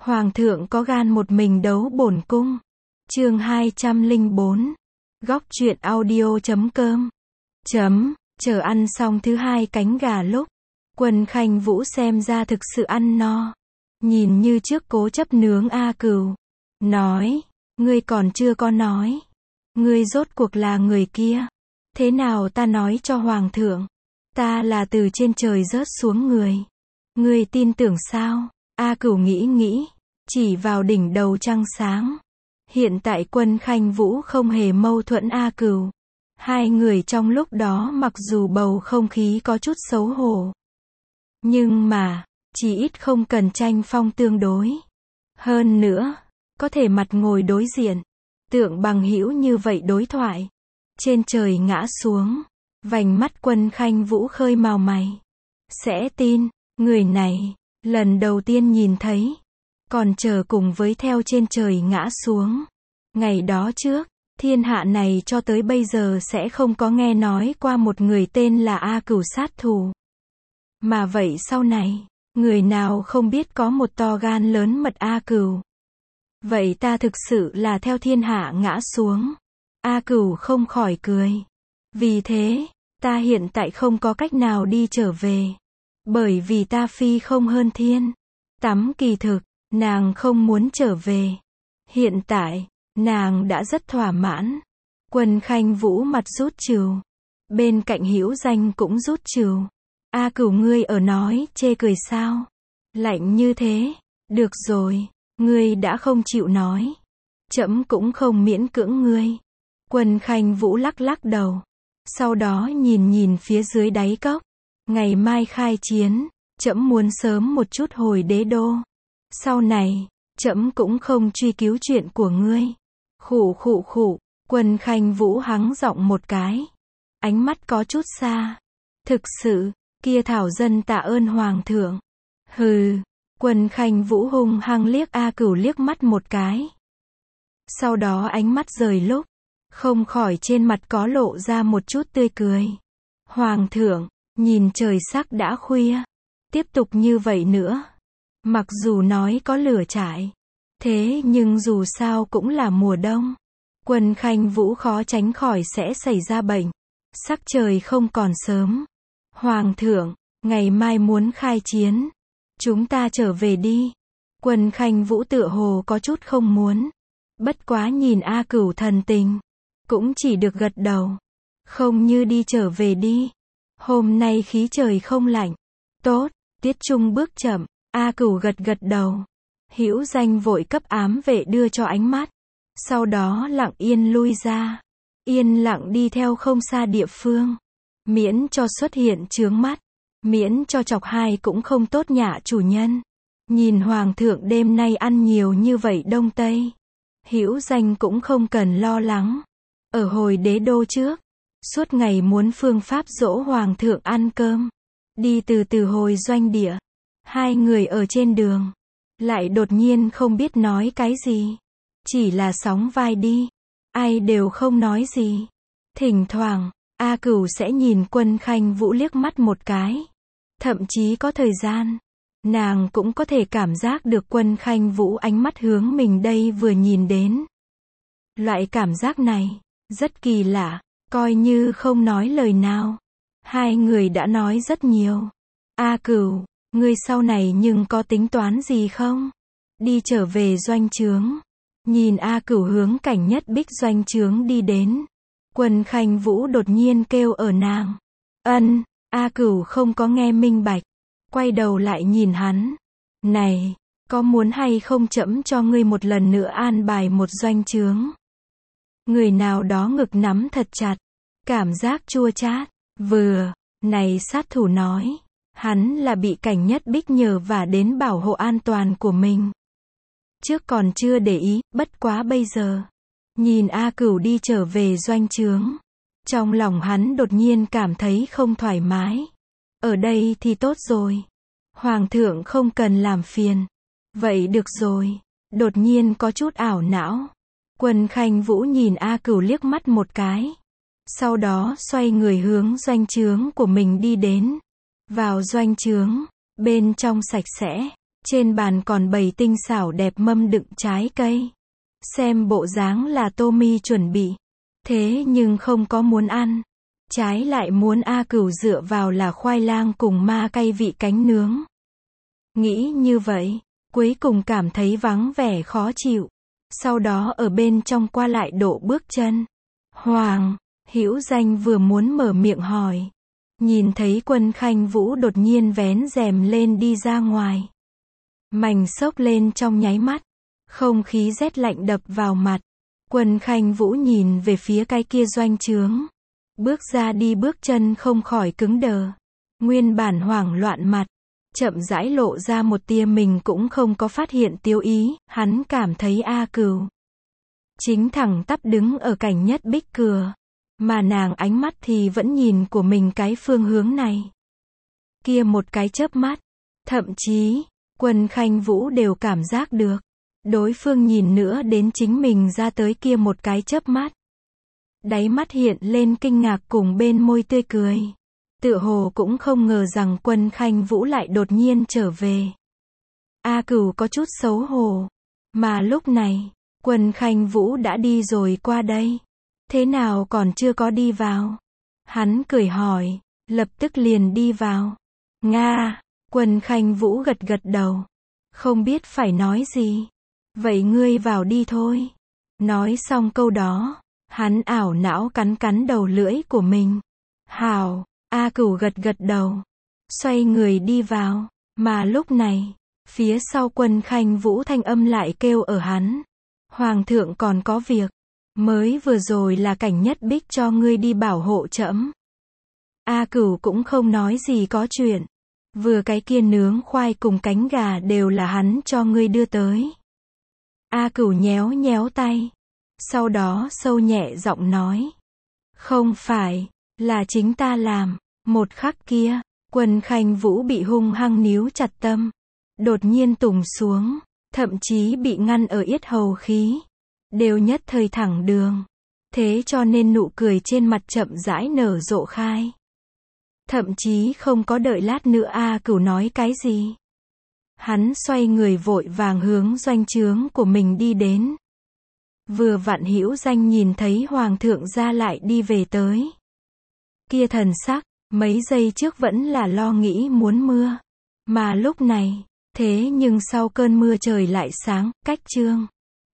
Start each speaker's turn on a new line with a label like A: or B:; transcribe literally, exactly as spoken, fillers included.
A: Hoàng thượng có gan một mình đấu bổn cung. Chương hai trăm lẻ bốn. Góc truyện audio chấm com. Chấm, chờ ăn xong thứ hai cánh gà lúc, Quân Khanh Vũ xem ra thực sự ăn no. Nhìn như trước cố chấp nướng A Cừu. Nói, ngươi còn chưa có nói. Ngươi rốt cuộc là người kia. Thế nào ta nói cho Hoàng thượng? Ta là từ trên trời rớt xuống người. Ngươi tin tưởng sao? A Cừu nghĩ nghĩ, chỉ vào đỉnh đầu trăng sáng. Hiện tại Quân Khanh Vũ không hề mâu thuẫn A Cừu. Hai người trong lúc đó mặc dù bầu không khí có chút xấu hổ. Nhưng mà, chỉ ít không cần tranh phong tương đối. Hơn nữa, có thể mặt ngồi đối diện. Tượng bằng hữu như vậy đối thoại. Trên trời ngã xuống. Vành mắt Quân Khanh Vũ khơi màu mày. Sẽ tin, người này, lần đầu tiên nhìn thấy. Còn chờ cùng với theo trên trời ngã xuống. Ngày đó trước, thiên hạ này cho tới bây giờ sẽ không có nghe nói qua một người tên là A Cừu sát thủ. Mà vậy sau này, người nào không biết có một to gan lớn mật A Cừu. Vậy ta thực sự là theo thiên hạ ngã xuống. A Cừu không khỏi cười. Vì thế, ta hiện tại không có cách nào đi trở về. Bởi vì ta phi không hơn thiên. Tắm kỳ thực, nàng không muốn trở về. Hiện tại, nàng đã rất thỏa mãn. Quân Khanh Vũ mặt rút trừu. Bên cạnh Hữu Danh cũng rút trừu. A Cừu ngươi ở nói chê cười sao? Lạnh như thế. Được rồi, ngươi đã không chịu nói. Trẫm cũng không miễn cưỡng ngươi. Quân Khanh Vũ lắc lắc đầu. Sau đó nhìn nhìn phía dưới đáy cốc. Ngày mai khai chiến, trẫm muốn sớm một chút hồi đế đô. Sau này, trẫm cũng không truy cứu chuyện của ngươi. Khụ khụ khụ, Quân Khanh Vũ hắng giọng một cái. Ánh mắt có chút xa. Thực sự, kia thảo dân tạ ơn Hoàng thượng. Hừ, Quân Khanh Vũ hung hăng liếc A Cừu liếc mắt một cái. Sau đó ánh mắt rời lúc, không khỏi trên mặt có lộ ra một chút tươi cười. Hoàng thượng, nhìn trời sắc đã khuya. Tiếp tục như vậy nữa. Mặc dù nói có lửa trại. Thế nhưng dù sao cũng là mùa đông. Quân Khanh Vũ khó tránh khỏi sẽ xảy ra bệnh. Sắc trời không còn sớm. Hoàng thượng, ngày mai muốn khai chiến. Chúng ta trở về đi. Quân Khanh Vũ tựa hồ có chút không muốn. Bất quá nhìn A Cừu thần tình. Cũng chỉ được gật đầu. Không như đi trở về đi. Hôm nay khí trời không lạnh. Tốt, Tiết Trung bước chậm. A Cừu gật gật đầu. Hữu Danh vội cấp ám vệ đưa cho ánh mắt. Sau đó lặng yên lui ra. Yên lặng đi theo không xa địa phương. Miễn cho xuất hiện chướng mắt. Miễn cho chọc hai cũng không tốt nhã chủ nhân. Nhìn Hoàng thượng đêm nay ăn nhiều như vậy đông tây. Hữu Danh cũng không cần lo lắng. Ở hồi đế đô trước. Suốt ngày muốn phương pháp dỗ Hoàng thượng ăn cơm. Đi từ từ hồi doanh địa. Hai người ở trên đường. Lại đột nhiên không biết nói cái gì. Chỉ là sóng vai đi. Ai đều không nói gì. Thỉnh thoảng, A Cừu sẽ nhìn Quân Khanh Vũ liếc mắt một cái. Thậm chí có thời gian, nàng cũng có thể cảm giác được Quân Khanh Vũ ánh mắt hướng mình đây vừa nhìn đến. Loại cảm giác này, rất kỳ lạ, coi như không nói lời nào. Hai người đã nói rất nhiều. A Cừu, ngươi sau này nhưng có tính toán gì không? Đi trở về doanh trướng. Nhìn A Cừu hướng Cảnh Nhất Bích doanh trướng đi đến. Quân Khanh Vũ đột nhiên kêu ở nàng. Ân, A Cừu không có nghe minh bạch. Quay đầu lại nhìn hắn. Này, có muốn hay không trẫm cho ngươi một lần nữa an bài một doanh trướng? Người nào đó ngực nắm thật chặt. Cảm giác chua chát. Vừa, này sát thủ nói. Hắn là bị Cảnh Nhất Bích nhờ vả đến bảo hộ an toàn của mình. Trước còn chưa để ý, bất quá bây giờ. Nhìn A Cừu đi trở về doanh trướng. Trong lòng hắn đột nhiên cảm thấy không thoải mái. Ở đây thì tốt rồi. Hoàng thượng không cần làm phiền. Vậy được rồi. Đột nhiên có chút ảo não. Quân Khanh Vũ nhìn A Cừu liếc mắt một cái. Sau đó xoay người hướng doanh trướng của mình đi đến. Vào doanh trướng. Bên trong sạch sẽ. Trên bàn còn bày tinh xảo đẹp mâm đựng trái cây. Xem bộ dáng là Tô Mi chuẩn bị. Thế nhưng không có muốn ăn. Trái lại muốn A Cửu dựa vào là khoai lang cùng ma cay vị cánh nướng. Nghĩ như vậy, cuối cùng cảm thấy vắng vẻ khó chịu. Sau đó ở bên trong qua lại độ bước chân. Hoàng, Hữu Danh vừa muốn mở miệng hỏi. Nhìn thấy Quân Khanh Vũ đột nhiên vén rèm lên đi ra ngoài. Mành xốc lên trong nháy mắt. Không khí rét lạnh đập vào mặt. Quân Khanh Vũ nhìn về phía cái kia doanh trướng. Bước ra đi bước chân không khỏi cứng đờ. Nguyên bản hoảng loạn mặt. Chậm rãi lộ ra một tia mình cũng không có phát hiện tiêu ý. Hắn cảm thấy A Cửu chính thẳng tắp đứng ở cảnh nhất bích cửa. Mà nàng ánh mắt thì vẫn nhìn của mình cái phương hướng này. Kia một cái chớp mắt. Thậm chí, Quân Khanh Vũ đều cảm giác được. Đối phương nhìn nữa đến chính mình ra tới kia một cái chớp mắt. Đáy mắt hiện lên kinh ngạc cùng bên môi tươi cười. Tựa hồ cũng không ngờ rằng Quân Khanh Vũ lại đột nhiên trở về. A Cửu có chút xấu hổ. Mà lúc này, Quân Khanh Vũ đã đi rồi qua đây. Thế nào còn chưa có đi vào? Hắn cười hỏi, lập tức liền đi vào. Nga, Quân Khanh Vũ gật gật đầu. Không biết phải nói gì. Vậy ngươi vào đi thôi. Nói xong câu đó, hắn ảo não cắn cắn đầu lưỡi của mình. Hảo, A Cửu gật gật đầu. Xoay người đi vào. Mà lúc này, phía sau Quân Khanh Vũ thanh âm lại kêu ở hắn. Hoàng thượng còn có việc. Mới vừa rồi là cảnh nhất bích cho ngươi đi bảo hộ trẫm. A Cửu cũng không nói gì có chuyện. Vừa cái kia nướng khoai cùng cánh gà đều là hắn cho ngươi đưa tới. A Cửu nhéo nhéo tay. Sau đó sâu nhẹ giọng nói. Không phải, là chính ta làm. Một khắc kia, Quân Khanh Vũ bị hung hăng níu chặt tâm. Đột nhiên tùng xuống, thậm chí bị ngăn ở yết hầu khí. Đều nhất thời thẳng đường. Thế cho nên nụ cười trên mặt chậm rãi nở rộ khai. Thậm chí không có đợi lát nữa A Cửu nói cái gì. Hắn xoay người vội vàng hướng doanh trướng của mình đi đến. Vừa vặn Hữu Danh nhìn thấy Hoàng thượng ra lại đi về tới. Kia thần sắc, mấy giây trước vẫn là lo nghĩ muốn mưa. Mà lúc này, thế nhưng sau cơn mưa trời lại sáng, cách chương.